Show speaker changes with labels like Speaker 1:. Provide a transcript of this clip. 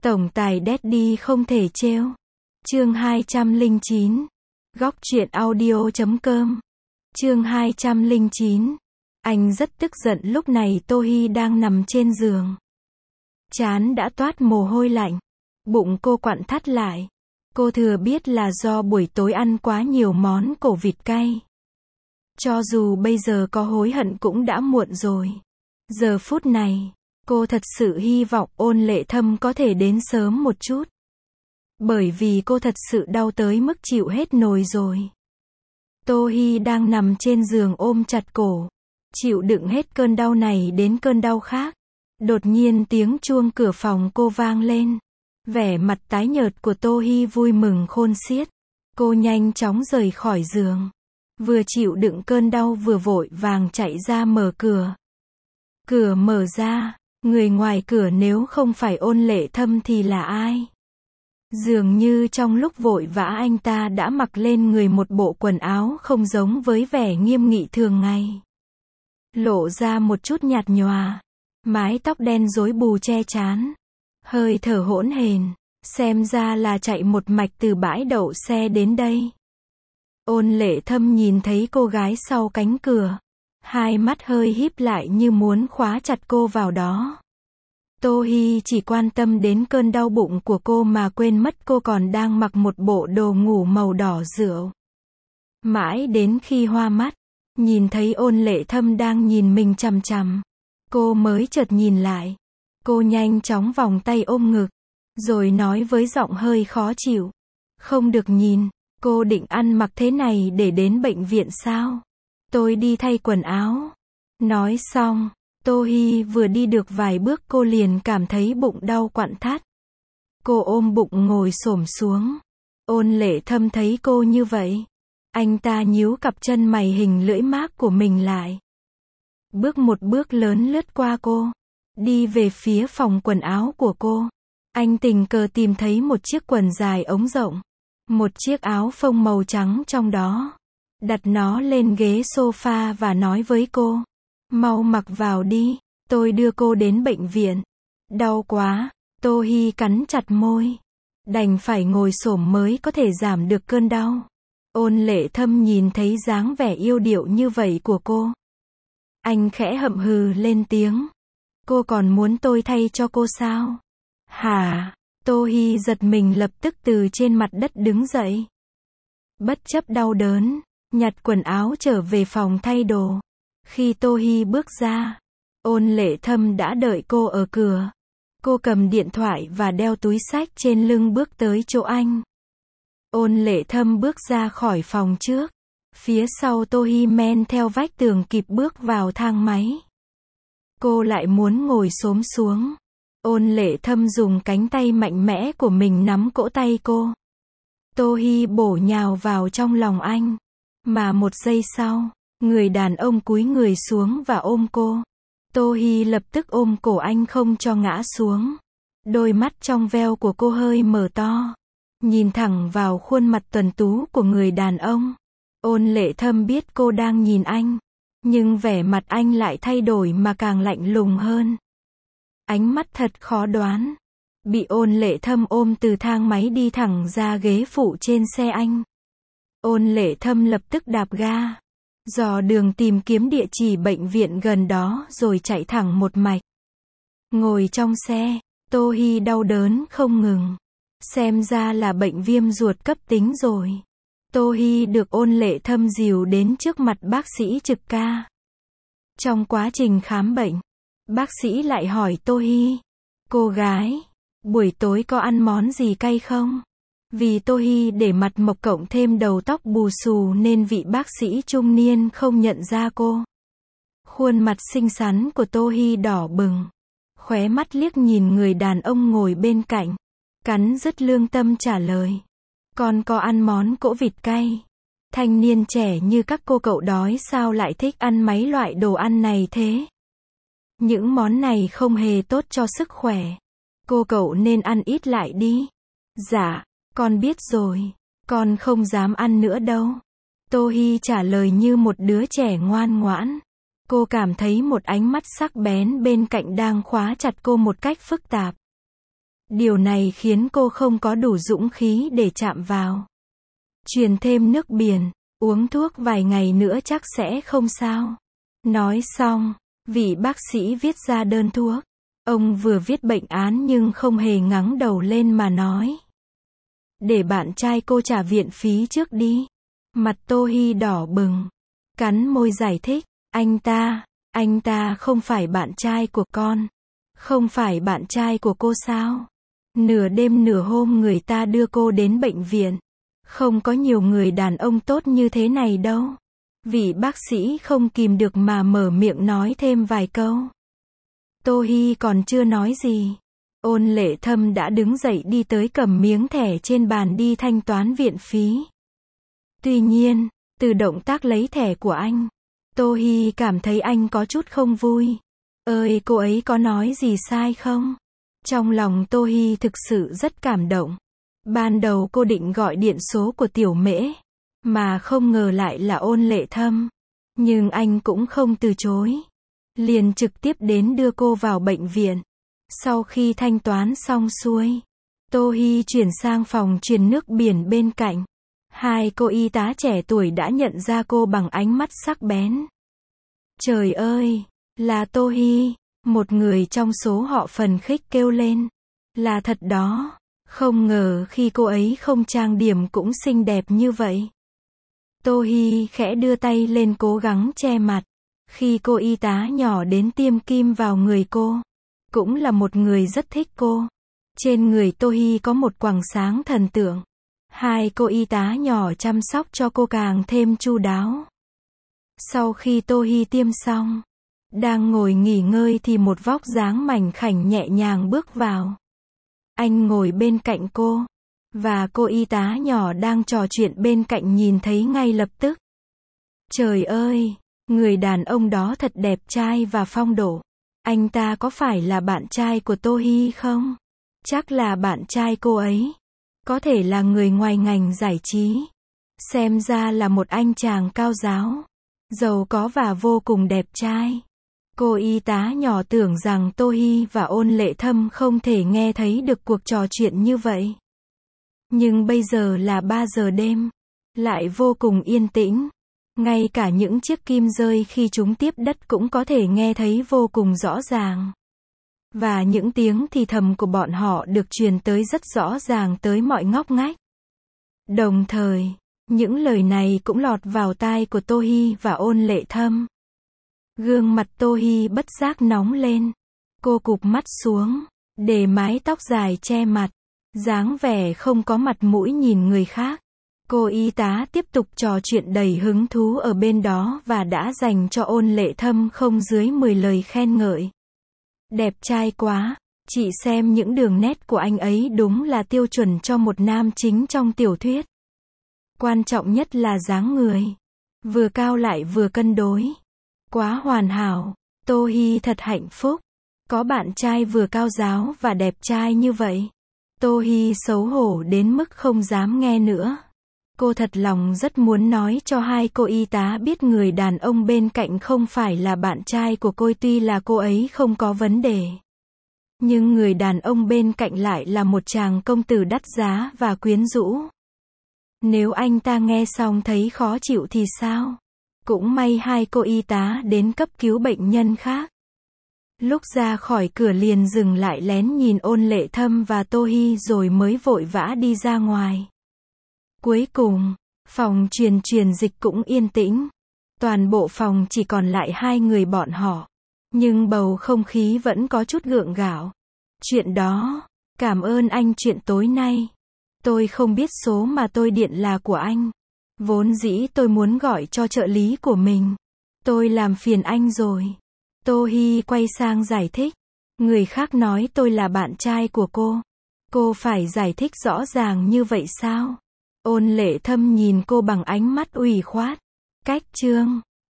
Speaker 1: Tổng tài Daddy không thể trêu. Chương 209. Góc truyện audio.com. Chương 209. Anh rất tức giận lúc này Tô Hi đang nằm trên giường. Trán đã toát mồ hôi lạnh. Bụng cô quặn thắt lại. Cô thừa biết là do buổi tối ăn quá nhiều món cổ vịt cay. Cho dù bây giờ có hối hận cũng đã muộn rồi. Giờ phút này, cô thật sự hy vọng Ôn Lệ Thâm có thể đến sớm một chút. Bởi vì cô thật sự đau tới mức chịu hết nổi rồi. Tô Hi đang nằm trên giường ôm chặt cổ, chịu đựng hết cơn đau này đến cơn đau khác. Đột nhiên tiếng chuông cửa phòng cô vang lên. Vẻ mặt tái nhợt của Tô Hi vui mừng khôn xiết. Cô nhanh chóng rời khỏi giường. Vừa chịu đựng cơn đau vừa vội vàng chạy ra mở cửa. Cửa mở ra, người ngoài cửa nếu không phải Ôn Lệ Thâm thì là ai? Dường như trong lúc vội vã anh ta đã mặc lên người một bộ quần áo không giống với vẻ nghiêm nghị thường ngày. Lộ ra một chút nhạt nhòa, mái tóc đen rối bù che trán, hơi thở hỗn hển, xem ra là chạy một mạch từ bãi đậu xe đến đây. Ôn Lệ Thâm nhìn thấy cô gái sau cánh cửa, hai mắt hơi híp lại như muốn khóa chặt cô vào đó. Tô Hi chỉ quan tâm đến cơn đau bụng của cô mà quên mất cô còn đang mặc một bộ đồ ngủ màu đỏ rượu. Mãi đến khi hoa mắt, nhìn thấy Ôn Lệ Thâm đang nhìn mình chằm chằm, cô mới chợt nhìn lại. Cô nhanh chóng vòng tay ôm ngực, rồi nói với giọng hơi khó chịu. Không được nhìn, cô định ăn mặc thế này để đến bệnh viện sao? Tôi đi thay quần áo. Nói xong, Tô Hi vừa đi được vài bước cô liền cảm thấy bụng đau quặn thắt. Cô ôm bụng ngồi xổm xuống. Ôn Lệ Thâm thấy cô như vậy, anh ta nhíu cặp chân mày hình lưỡi mác của mình lại. Bước một bước lớn lướt qua cô, đi về phía phòng quần áo của cô. Anh tình cờ tìm thấy một chiếc quần dài ống rộng, một chiếc áo phông màu trắng trong đó. Đặt nó lên ghế sofa và nói với cô, mau mặc vào đi, tôi đưa cô đến bệnh viện. Đau quá, Tô Hi cắn chặt môi, đành phải ngồi xổm mới có thể giảm được cơn đau. Ôn Lệ Thâm nhìn thấy dáng vẻ yêu điệu như vậy của cô, anh khẽ hậm hừ lên tiếng. Cô còn muốn tôi thay cho cô sao? Hả? Tô Hi giật mình lập tức từ trên mặt đất đứng dậy. Bất chấp đau đớn, nhặt quần áo trở về phòng thay đồ. Khi Tô Hi bước ra, Ôn Lệ Thâm đã đợi cô ở cửa. Cô cầm điện thoại và đeo túi xách trên lưng bước tới chỗ anh. Ôn Lệ Thâm bước ra khỏi phòng trước. Phía sau Tô Hi men theo vách tường kịp bước vào thang máy. Cô lại muốn ngồi xổm xuống. Ôn Lệ Thâm dùng cánh tay mạnh mẽ của mình nắm cỗ tay cô. Tô Hi bổ nhào vào trong lòng anh. Mà một giây sau, người đàn ông cúi người xuống và ôm cô. Tô Hi lập tức ôm cổ anh không cho ngã xuống. Đôi mắt trong veo của cô hơi mở to, nhìn thẳng vào khuôn mặt tuấn tú của người đàn ông. Ôn Lệ Thâm biết cô đang nhìn anh, nhưng vẻ mặt anh lại thay đổi mà càng lạnh lùng hơn. Ánh mắt thật khó đoán. Bị Ôn Lệ Thâm ôm từ thang máy đi thẳng ra ghế phụ trên xe anh. Ôn Lệ Thâm lập tức đạp ga, dò đường tìm kiếm địa chỉ bệnh viện gần đó rồi chạy thẳng một mạch. Ngồi trong xe, Tô Hi đau đớn không ngừng. Xem ra là bệnh viêm ruột cấp tính rồi. Tô Hi được Ôn Lệ Thâm dìu đến trước mặt bác sĩ trực ca. Trong quá trình khám bệnh, bác sĩ lại hỏi Tô Hi, cô gái, buổi tối có ăn món gì cay không? Vì Tô Hi để mặt mộc cộng thêm đầu tóc bù xù nên vị bác sĩ trung niên không nhận ra cô. Khuôn mặt xinh xắn của Tô Hi đỏ bừng, khóe mắt liếc nhìn người đàn ông ngồi bên cạnh, cắn rứt lương tâm trả lời. Con có ăn món cỗ vịt cay. Thanh niên trẻ như các cô cậu đói sao lại thích ăn mấy loại đồ ăn này thế? Những món này không hề tốt cho sức khỏe. Cô cậu nên ăn ít lại đi. Dạ, con biết rồi. Con không dám ăn nữa đâu. Tô Hi trả lời như một đứa trẻ ngoan ngoãn. Cô cảm thấy một ánh mắt sắc bén bên cạnh đang khóa chặt cô một cách phức tạp. Điều này khiến cô không có đủ dũng khí để chạm vào. Truyền thêm nước biển, uống thuốc vài ngày nữa chắc sẽ không sao. Nói xong, vị bác sĩ viết ra đơn thuốc. Ông vừa viết bệnh án nhưng không hề ngẩng đầu lên mà nói. Để bạn trai cô trả viện phí trước đi. Mặt Tô Hi đỏ bừng. Cắn môi giải thích. Anh ta không phải bạn trai của con. Không phải bạn trai của cô sao? Nửa đêm nửa hôm người ta đưa cô đến bệnh viện. Không có nhiều người đàn ông tốt như thế này đâu. Vị bác sĩ không kìm được mà mở miệng nói thêm vài câu. Tô Hi còn chưa nói gì. Ôn Lệ Thâm đã đứng dậy đi tới cầm miếng thẻ trên bàn đi thanh toán viện phí. Tuy nhiên, từ động tác lấy thẻ của anh, Tô Hi cảm thấy anh có chút không vui. Ơi, cô ấy có nói gì sai không? Trong lòng Tô Hi thực sự rất cảm động. Ban đầu cô định gọi điện số của Tiểu Mễ, mà không ngờ lại là Ôn Lệ Thâm. Nhưng anh cũng không từ chối. Liền trực tiếp đến đưa cô vào bệnh viện. Sau khi thanh toán xong xuôi, Tô Hi chuyển sang phòng truyền nước biển bên cạnh. Hai cô y tá trẻ tuổi đã nhận ra cô bằng ánh mắt sắc bén. Trời ơi, là Tô Hi, một người trong số họ phần khích kêu lên. Là thật đó, không ngờ khi cô ấy không trang điểm cũng xinh đẹp như vậy. Tô Hi khẽ đưa tay lên cố gắng che mặt. Khi cô y tá nhỏ đến tiêm kim vào người cô, cũng là một người rất thích cô. Trên người Tô Hi có một quầng sáng thần tượng. Hai cô y tá nhỏ chăm sóc cho cô càng thêm chu đáo. Sau khi Tô Hi tiêm xong, đang ngồi nghỉ ngơi thì một vóc dáng mảnh khảnh nhẹ nhàng bước vào. Anh ngồi bên cạnh cô, và cô y tá nhỏ đang trò chuyện bên cạnh nhìn thấy ngay lập tức. Trời ơi, người đàn ông đó thật đẹp trai và phong độ. Anh ta có phải là bạn trai của Tô Hi không? Chắc là bạn trai cô ấy. Có thể là người ngoài ngành giải trí. Xem ra là một anh chàng cao giáo, giàu có và vô cùng đẹp trai. Cô y tá nhỏ tưởng rằng Tô Hi và Ôn Lệ Thâm không thể nghe thấy được cuộc trò chuyện như vậy. Nhưng bây giờ là 3 giờ đêm, lại vô cùng yên tĩnh. Ngay cả những chiếc kim rơi khi chúng tiếp đất cũng có thể nghe thấy vô cùng rõ ràng. Và những tiếng thì thầm của bọn họ được truyền tới rất rõ ràng tới mọi ngóc ngách. Đồng thời, những lời này cũng lọt vào tai của Tô Hi và Ôn Lệ Thâm. Gương mặt Tô Hi bất giác nóng lên. Cô cụp mắt xuống, để mái tóc dài che mặt, dáng vẻ không có mặt mũi nhìn người khác. Cô y tá tiếp tục trò chuyện đầy hứng thú ở bên đó và đã dành cho Ôn Lệ Thâm không dưới 10 lời khen ngợi. Đẹp trai quá, chị xem những đường nét của anh ấy đúng là tiêu chuẩn cho một nam chính trong tiểu thuyết. Quan trọng nhất là dáng người, vừa cao lại vừa cân đối. Quá hoàn hảo, Tô Hi thật hạnh phúc, có bạn trai vừa cao giáo và đẹp trai như vậy. Tô Hi xấu hổ đến mức không dám nghe nữa. Cô thật lòng rất muốn nói cho hai cô y tá biết người đàn ông bên cạnh không phải là bạn trai của cô, tuy là cô ấy không có vấn đề. Nhưng người đàn ông bên cạnh lại là một chàng công tử đắt giá và quyến rũ. Nếu anh ta nghe xong thấy khó chịu thì sao? Cũng may hai cô y tá đến cấp cứu bệnh nhân khác. Lúc ra khỏi cửa liền dừng lại lén nhìn Ôn Lệ Thâm và Tô Hi rồi mới vội vã đi ra ngoài. Cuối cùng, phòng truyền dịch cũng yên tĩnh. Toàn bộ phòng chỉ còn lại hai người bọn họ. Nhưng bầu không khí vẫn có chút gượng gạo. Chuyện đó, cảm ơn anh chuyện tối nay. Tôi không biết số mà tôi điện là của anh. Vốn dĩ tôi muốn gọi cho trợ lý của mình. Tôi làm phiền anh rồi. Tô Hi quay sang giải thích. Người khác nói tôi là bạn trai của cô. Cô phải giải thích rõ ràng như vậy sao? Ôn Lệ Thâm nhìn cô bằng ánh mắt ủy khoát. Cách chương